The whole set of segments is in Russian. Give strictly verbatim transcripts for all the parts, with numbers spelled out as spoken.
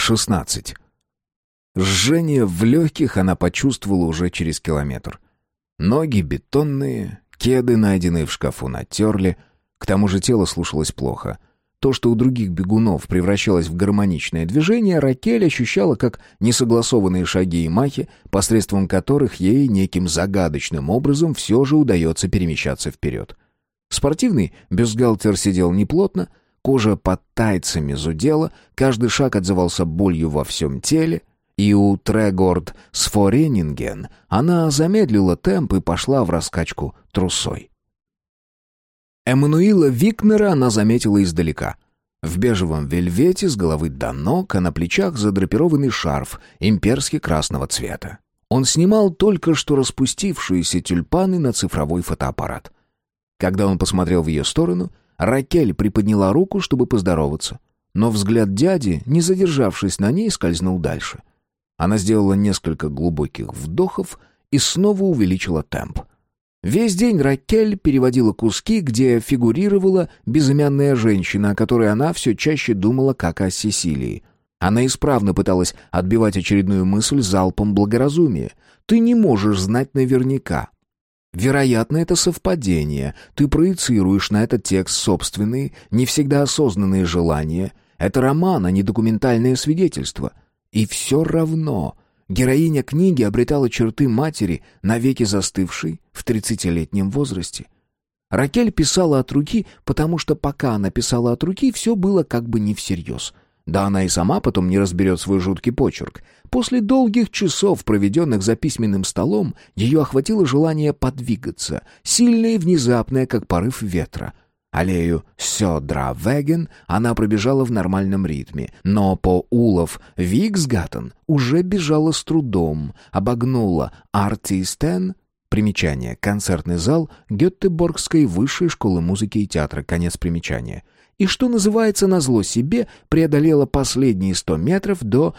шестнадцать. Жжение в легких она почувствовала уже через километр. Ноги бетонные, кеды, найденные в шкафу, натерли. К тому же тело слушалось плохо. То, что у других бегунов превращалось в гармоничное движение, Ракель ощущала как несогласованные шаги и махи, посредством которых ей неким загадочным образом все же удается перемещаться вперед. Спортивный бюстгальтер сидел неплотно, кожа под тайцами зудела, каждый шаг отзывался болью во всем теле, и у Трегорд Сфоренинген она замедлила темп и пошла в раскачку трусой. Эммануила Викнера она заметила издалека. В бежевом вельвете с головы до ног, а на плечах задрапированный шарф имперски красного цвета. Он снимал только что распустившиеся тюльпаны на цифровой фотоаппарат. Когда он посмотрел в ее сторону, Ракель приподняла руку, чтобы поздороваться. Но взгляд дяди, не задержавшись на ней, скользнул дальше. Она сделала несколько глубоких вдохов и снова увеличила темп. Весь день Ракель переводила куски, где фигурировала безымянная женщина, о которой она все чаще думала как о Сесилии. Она исправно пыталась отбивать очередную мысль залпом благоразумия. «Ты не можешь знать наверняка. Вероятно, это совпадение. Ты проецируешь на этот текст собственные, не всегда осознанные желания. Это роман, а не документальное свидетельство. И все равно...» Героиня книги обретала черты матери, навеки застывшей в тридцатилетнем возрасте. Ракель писала от руки, потому что пока она писала от руки, все было как бы не всерьез. Да она и сама потом не разберет свой жуткий почерк. После долгих часов, проведенных за письменным столом, ее охватило желание подвигаться, сильное и внезапное, как порыв ветра. Аллею Сёдра-Веген она пробежала в нормальном ритме, но по Улов-Виксгаттен уже бежала с трудом, обогнула Артистен, примечание, концертный зал Гётеборгской высшей школы музыки и театра, конец примечания, и, что называется, назло себе, преодолела последние сто метров до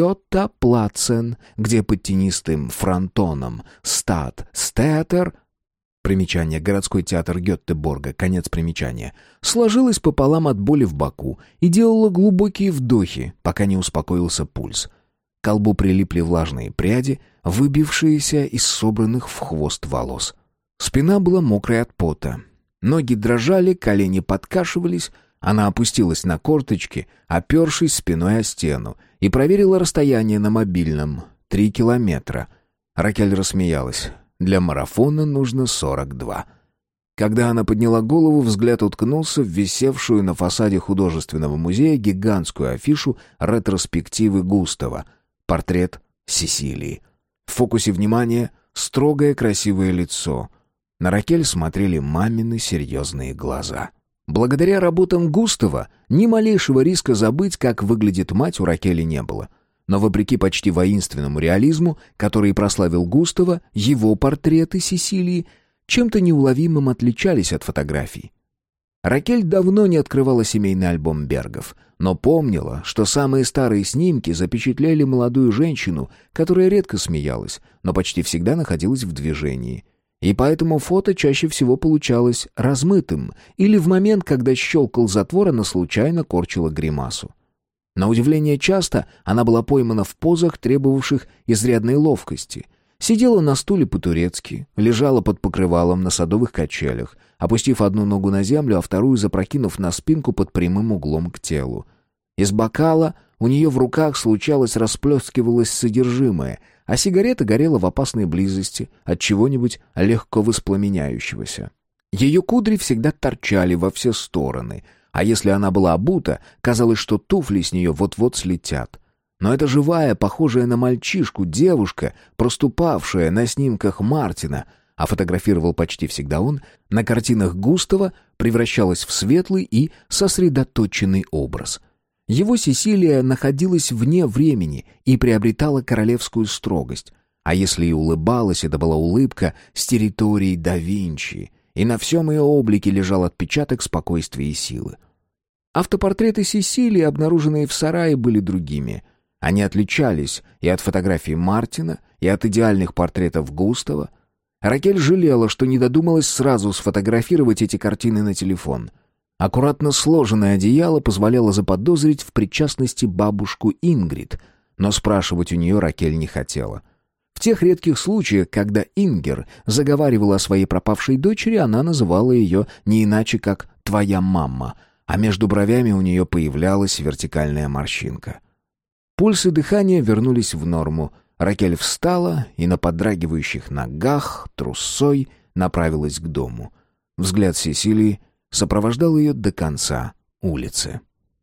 Гёта-Плацен, где под тенистым фронтоном Стат-Стеатер, примечание, городской театр Гётеборга, конец примечания, сложилась пополам от боли в боку и делала глубокие вдохи, пока не успокоился пульс. К колбу прилипли влажные пряди, выбившиеся из собранных в хвост волос. Спина была мокрая от пота. Ноги дрожали, колени подкашивались. Она опустилась на корточки, опершись спиной о стену, и проверила расстояние на мобильном — три километра. Ракель рассмеялась. Для марафона нужно сорок два. Когда она подняла голову, взгляд уткнулся в висевшую на фасаде художественного музея гигантскую афишу ретроспективы Густава. Портрет Сесилии. В фокусе внимания строгое красивое лицо. На Ракель смотрели мамины серьезные глаза. Благодаря работам Густава ни малейшего риска забыть, как выглядит мать, у Ракели не было. Но вопреки почти воинственному реализму, который прославил Густава, его портреты Сесилии чем-то неуловимым отличались от фотографий. Ракель давно не открывала семейный альбом Бергов, но помнила, что самые старые снимки запечатлели молодую женщину, которая редко смеялась, но почти всегда находилась в движении. И поэтому фото чаще всего получалось размытым, или в момент, когда щелкал затвор, она случайно корчила гримасу. На удивление часто она была поймана в позах, требовавших изрядной ловкости. Сидела на стуле по-турецки, лежала под покрывалом на садовых качелях, опустив одну ногу на землю, а вторую запрокинув на спинку под прямым углом к телу. Из бокала у нее в руках случалось расплескивалось содержимое, а сигарета горела в опасной близости от чего-нибудь легко воспламеняющегося. Ее кудри всегда торчали во все стороны — а если она была обута, казалось, что туфли с нее вот-вот слетят. Но эта живая, похожая на мальчишку, девушка, проступавшая на снимках Мартина, а фотографировал почти всегда он, на картинах Густава превращалась в светлый и сосредоточенный образ. Его Сесилия находилась вне времени и приобретала королевскую строгость. А если и улыбалась, это была улыбка с территории да Винчи, и на всем ее облике лежал отпечаток спокойствия и силы. Автопортреты Сесилии, обнаруженные в сарае, были другими. Они отличались и от фотографий Мартина, и от идеальных портретов Густава. Ракель жалела, что не додумалась сразу сфотографировать эти картины на телефон. Аккуратно сложенное одеяло позволяло заподозрить в причастности бабушку Ингрид, но спрашивать у нее Ракель не хотела. В тех редких случаях, когда Ингер заговаривала о своей пропавшей дочери, она называла ее не иначе, как «твоя мама», а между бровями у нее появлялась вертикальная морщинка. Пульс и дыхание вернулись в норму. Ракель встала и на подрагивающих ногах трусой направилась к дому. Взгляд Сесилии сопровождал ее до конца улицы.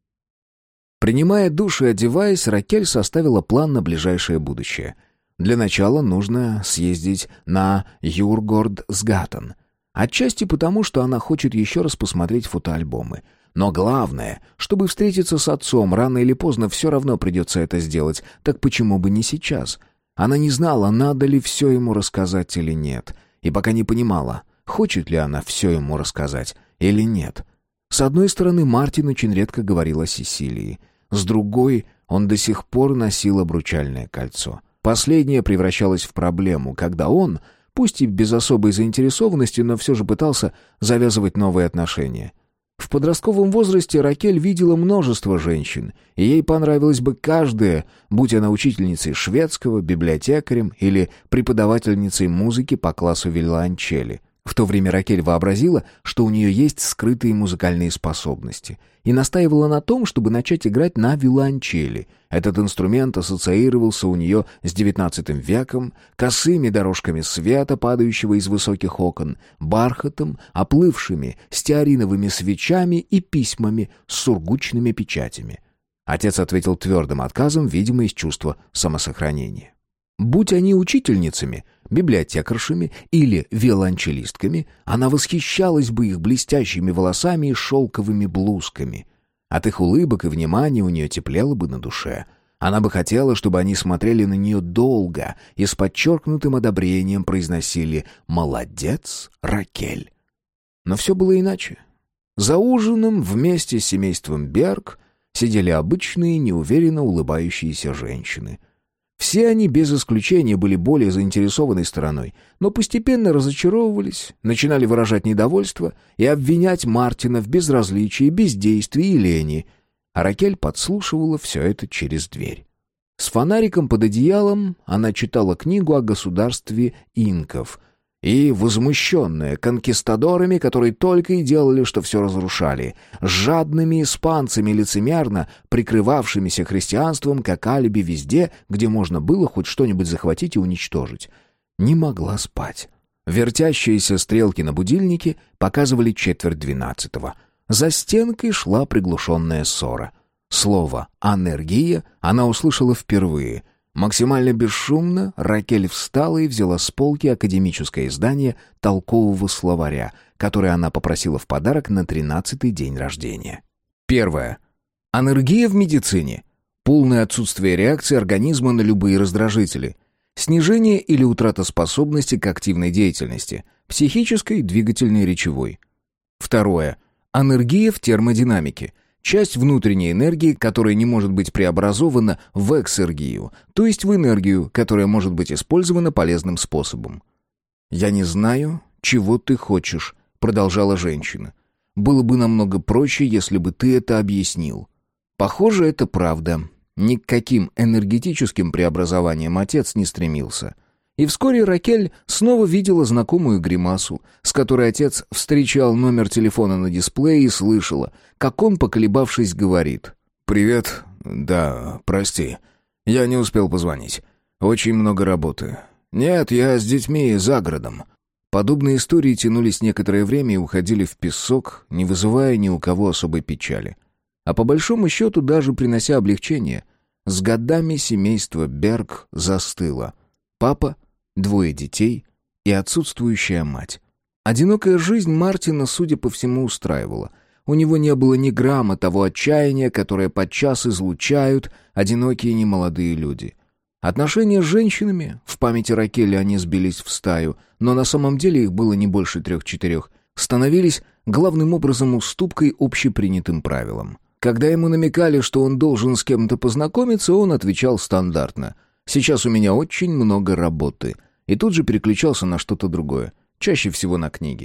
Принимая душ и одеваясь, Ракель составила план на ближайшее будущее. Для начала нужно съездить на Юргордсгаттен. Отчасти потому, что она хочет еще раз посмотреть фотоальбомы. Но главное, чтобы встретиться с отцом, рано или поздно все равно придется это сделать, так почему бы не сейчас? Она не знала, надо ли все ему рассказать или нет, и пока не понимала, хочет ли она все ему рассказать или нет. С одной стороны, Мартин очень редко говорил о Сесилии. С другой, он до сих пор носил обручальное кольцо. Последнее превращалось в проблему, когда он, пусть и без особой заинтересованности, но все же пытался завязывать новые отношения. В подростковом возрасте Ракель видела множество женщин, и ей понравилась бы каждая, будь она учительницей шведского, библиотекарем или преподавательницей музыки по классу виолончели. В то время Ракель вообразила, что у нее есть скрытые музыкальные способности, и настаивала на том, чтобы начать играть на виолончели. Этот инструмент ассоциировался у нее с девятнадцатым веком, косыми дорожками света, падающего из высоких окон, бархатом, оплывшими стеариновыми свечами и письмами с сургучными печатями. Отец ответил твердым отказом, видимо, из чувства самосохранения. Будь они учительницами, библиотекаршами или виолончелистками, она восхищалась бы их блестящими волосами и шелковыми блузками. От их улыбок и внимания у нее теплело бы на душе. Она бы хотела, чтобы они смотрели на нее долго и с подчеркнутым одобрением произносили «Молодец, Ракель». Но все было иначе. За ужином вместе с семейством Берг сидели обычные, неуверенно улыбающиеся женщины. Все они, без исключения, были более заинтересованной стороной, но постепенно разочаровывались, начинали выражать недовольство и обвинять Мартина в безразличии, бездействии и лени. А Ракель подслушивала все это через дверь. С фонариком под одеялом она читала книгу о государстве инков и, возмущенная конкистадорами, которые только и делали, что все разрушали, жадными испанцами, лицемерно прикрывавшимися христианством как алиби везде, где можно было хоть что-нибудь захватить и уничтожить, не могла спать. Вертящиеся стрелки на будильнике показывали четверть двенадцатого. За стенкой шла приглушенная ссора. Слово «анергия» она услышала впервые. Максимально бесшумно Ракель встала и взяла с полки академическое издание толкового словаря, которое она попросила в подарок на тринадцатый день рождения. Первое. Анергия в медицине. Полное отсутствие реакции организма на любые раздражители. Снижение или утрата способности к активной деятельности, психической, двигательной, речевой. Второе. Анергия в термодинамике. Часть внутренней энергии, которая не может быть преобразована в эксергию, то есть в энергию, которая может быть использована полезным способом. «Я не знаю, чего ты хочешь», — продолжала женщина. «Было бы намного проще, если бы ты это объяснил». Похоже, это правда. Ни к каким энергетическим преобразованиям отец не стремился. И вскоре Ракель снова видела знакомую гримасу, с которой отец встречал номер телефона на дисплее и слышала, как он, поколебавшись, говорит: «Привет. Да, прости. Я не успел позвонить. Очень много работы. Нет, я с детьми за городом». Подобные истории тянулись некоторое время и уходили в песок, не вызывая ни у кого особой печали. А по большому счету даже принося облегчение. С годами семейство Берг застыло. Папа, двое детей и отсутствующая мать. Одинокая жизнь Мартина, судя по всему, устраивала. У него не было ни грамма того отчаяния, которое подчас излучают одинокие немолодые люди. Отношения с женщинами, в памяти Ракели они сбились в стаю, но на самом деле их было не больше трех-четырех, становились главным образом уступкой общепринятым правилам. Когда ему намекали, что он должен с кем-то познакомиться, он отвечал стандартно: «Сейчас у меня очень много работы», и тут же переключался на что-то другое, чаще всего на книги.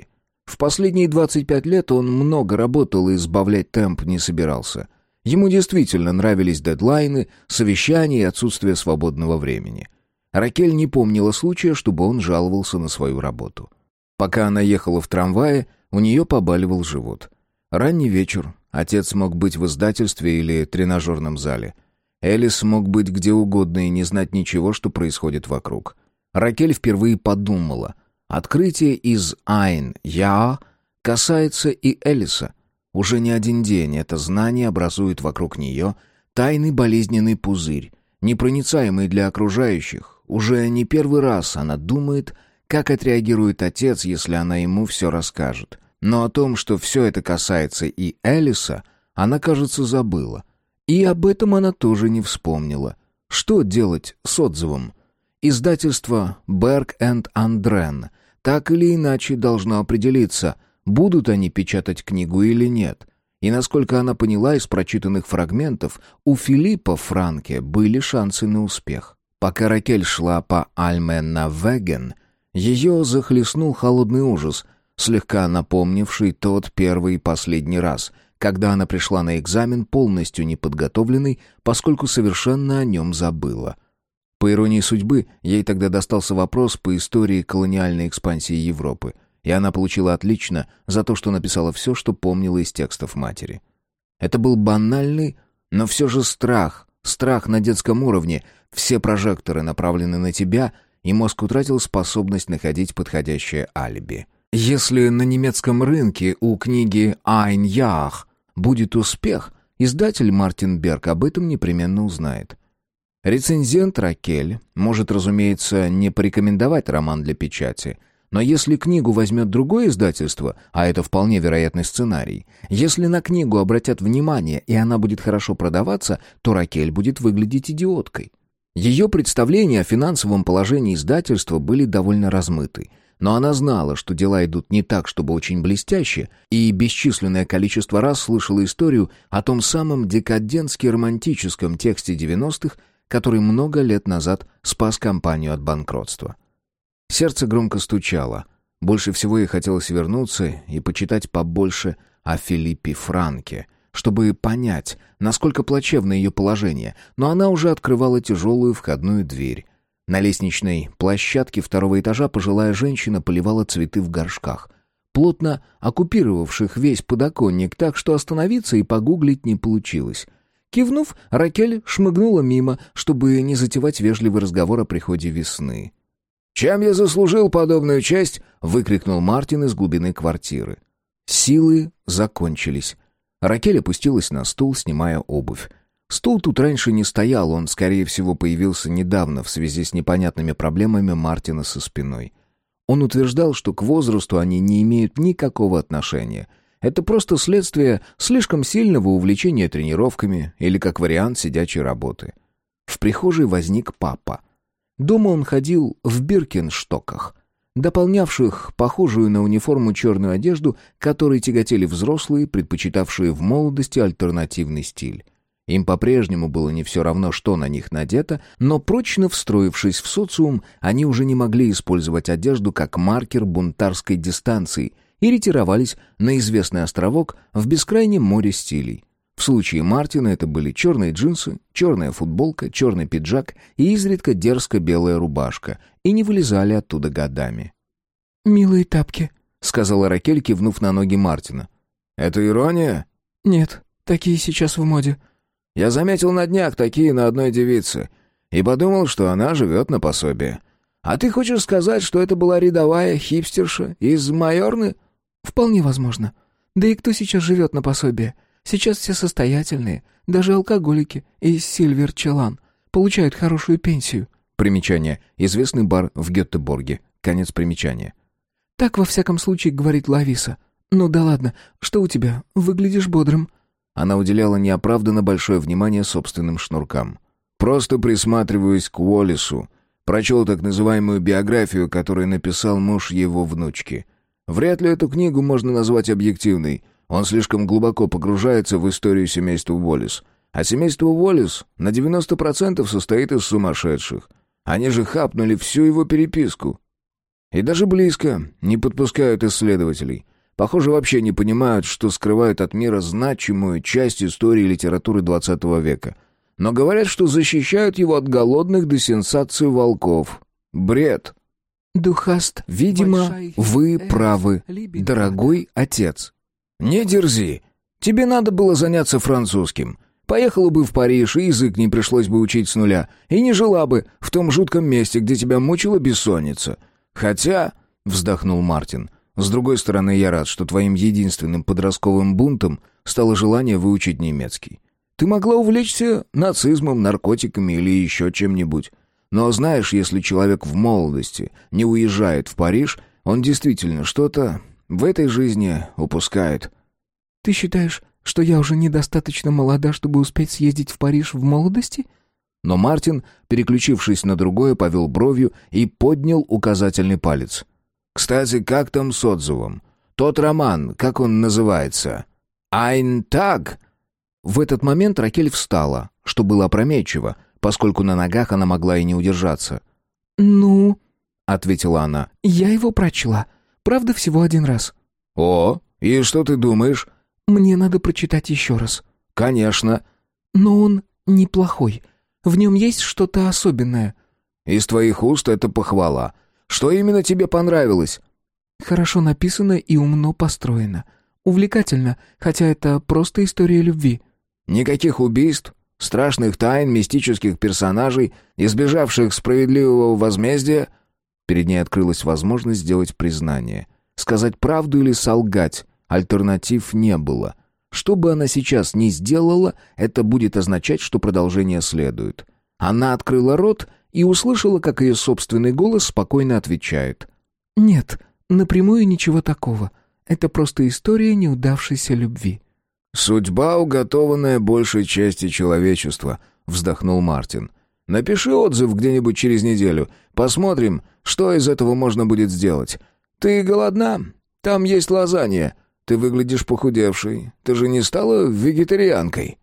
В последние двадцать пять лет он много работал и сбавлять темп не собирался. Ему действительно нравились дедлайны, совещания и отсутствие свободного времени. Ракель не помнила случая, чтобы он жаловался на свою работу. Пока она ехала в трамвае, у нее побаливал живот. Ранний вечер, отец мог быть в издательстве или тренажерном зале. Элис мог быть где угодно и не знать ничего, что происходит вокруг. Ракель впервые подумала, открытие из Айн-Яа касается и Элиса. Уже не один день это знание образует вокруг нее тайный болезненный пузырь, непроницаемый для окружающих. Уже не первый раз она думает, как отреагирует отец, если она ему все расскажет. Но о том, что все это касается и Элиса, она, кажется, забыла. И об этом она тоже не вспомнила. Что делать с отзывом? Издательство «Берг энд Андрен» так или иначе должно определиться, будут они печатать книгу или нет. И насколько она поняла из прочитанных фрагментов, у Филиппа Франке были шансы на успех. Пока Ракель шла по Альменна-Веген, ее захлестнул холодный ужас, слегка напомнивший тот первый и последний раз, когда она пришла на экзамен полностью неподготовленной, поскольку совершенно о нем забыла. По иронии судьбы, ей тогда достался вопрос по истории колониальной экспансии Европы, и она получила отлично за то, что написала все, что помнила из текстов матери. Это был банальный, но все же страх, страх на детском уровне, все прожекторы направлены на тебя, и мозг утратил способность находить подходящее алиби. Если на немецком рынке у книги «Ein Jahr» будет успех, издатель Мартин Берг об этом непременно узнает. Рецензент Ракель может, разумеется, не порекомендовать роман для печати, но если книгу возьмет другое издательство, а это вполне вероятный сценарий, если на книгу обратят внимание и она будет хорошо продаваться, то Ракель будет выглядеть идиоткой. Ее представления о финансовом положении издательства были довольно размыты, но она знала, что дела идут не так, чтобы очень блестяще, и бесчисленное количество раз слышала историю о том самом декадентски-романтическом тексте девяностых, который много лет назад спас компанию от банкротства. Сердце громко стучало. Больше всего ей хотелось вернуться и почитать побольше о Филиппе Франке, чтобы понять, насколько плачевно ее положение, но она уже открывала тяжелую входную дверь. На лестничной площадке второго этажа пожилая женщина поливала цветы в горшках, плотно оккупировавших весь подоконник, так что остановиться и погуглить не получилось. Кивнув, Ракель шмыгнула мимо, чтобы не затевать вежливый разговор о приходе весны. «Чем я заслужил подобную честь?» — выкрикнул Мартин из глубины квартиры. Силы закончились. Ракель опустилась на стул, снимая обувь. Стул тут раньше не стоял, он, скорее всего, появился недавно в связи с непонятными проблемами Мартина со спиной. Он утверждал, что к возрасту они не имеют никакого отношения. Это просто следствие слишком сильного увлечения тренировками или, как вариант, сидячей работы. В прихожей возник папа. Дома он ходил в биркенштоках, дополнявших похожую на униформу черную одежду, которой тяготели взрослые, предпочитавшие в молодости альтернативный стиль. Им по-прежнему было не все равно, что на них надето, но прочно встроившись в социум, они уже не могли использовать одежду как маркер бунтарской дистанции и ретировались на известный островок в бескрайнем море стилей. В случае Мартина это были черные джинсы, черная футболка, черный пиджак и изредка дерзко белая рубашка, и не вылезали оттуда годами. «Милые тапки», — сказала Ракель, кивнув на ноги Мартина. «Это ирония?» «Нет, такие сейчас в моде». «Я заметил на днях такие на одной девице и подумал, что она живет на пособие. А ты хочешь сказать, что это была рядовая хипстерша из Майорны?» «Вполне возможно. Да и кто сейчас живет на пособие? Сейчас все состоятельные, даже алкоголики из Сильвер-Челан, получают хорошую пенсию». Примечание. Известный бар в Гетеборге. Конец примечания. «Так, во всяком случае, говорит Лависа. Ну да ладно, что у тебя? Выглядишь бодрым». Она уделяла неоправданно большое внимание собственным шнуркам. «Просто присматриваюсь к Уоллесу. Прочел так называемую биографию, которую написал муж его внучки. Вряд ли эту книгу можно назвать объективной. Он слишком глубоко погружается в историю семейства Уоллес. А семейство Уоллес на девяносто процентов состоит из сумасшедших. Они же хапнули всю его переписку. И даже близко не подпускают исследователей. Похоже, вообще не понимают, что скрывают от мира значимую часть истории и литературы двадцатого века. Но говорят, что защищают его от голодных до сенсаций волков. Бред. Духаст. Видимо, вы правы, дорогой отец. Не дерзи. Тебе надо было заняться французским. Поехала бы в Париж, и язык не пришлось бы учить с нуля. И не жила бы в том жутком месте, где тебя мучила бессонница. Хотя, вздохнул Мартин, с другой стороны, я рад, что твоим единственным подростковым бунтом стало желание выучить немецкий. Ты могла увлечься нацизмом, наркотиками или еще чем-нибудь. Но знаешь, если человек в молодости не уезжает в Париж, он действительно что-то в этой жизни упускает. Ты считаешь, что я уже недостаточно молода, чтобы успеть съездить в Париж в молодости? Но Мартин, переключившись на другое, повел бровью и поднял указательный палец. Кстати, как там с отзывом? Тот роман, как он называется? «Ein Tag». В этот момент Ракель встала, что было опрометчиво, поскольку на ногах она могла и не удержаться. «Ну...» — ответила она. «Я его прочла. Правда, всего один раз». «О, и что ты думаешь?» «Мне надо прочитать еще раз». «Конечно». «Но он неплохой. В нем есть что-то особенное». «Из твоих уст это похвала. Что именно тебе понравилось?» «Хорошо написано и умно построено. Увлекательно, хотя это просто история любви». «Никаких убийств, страшных тайн, мистических персонажей, избежавших справедливого возмездия?» Перед ней открылась возможность сделать признание. Сказать правду или солгать. Альтернатив не было. Что бы она сейчас ни сделала, это будет означать, что продолжение следует. Она открыла рот и услышала, как ее собственный голос спокойно отвечает. «Нет, напрямую ничего такого. Это просто история неудавшейся любви». «Судьба, уготованная большей части человечества», — вздохнул Мартин. «Напиши отзыв где-нибудь через неделю. Посмотрим, что из этого можно будет сделать. Ты голодна? Там есть лазанья. Ты выглядишь похудевшей. Ты же не стала вегетарианкой?»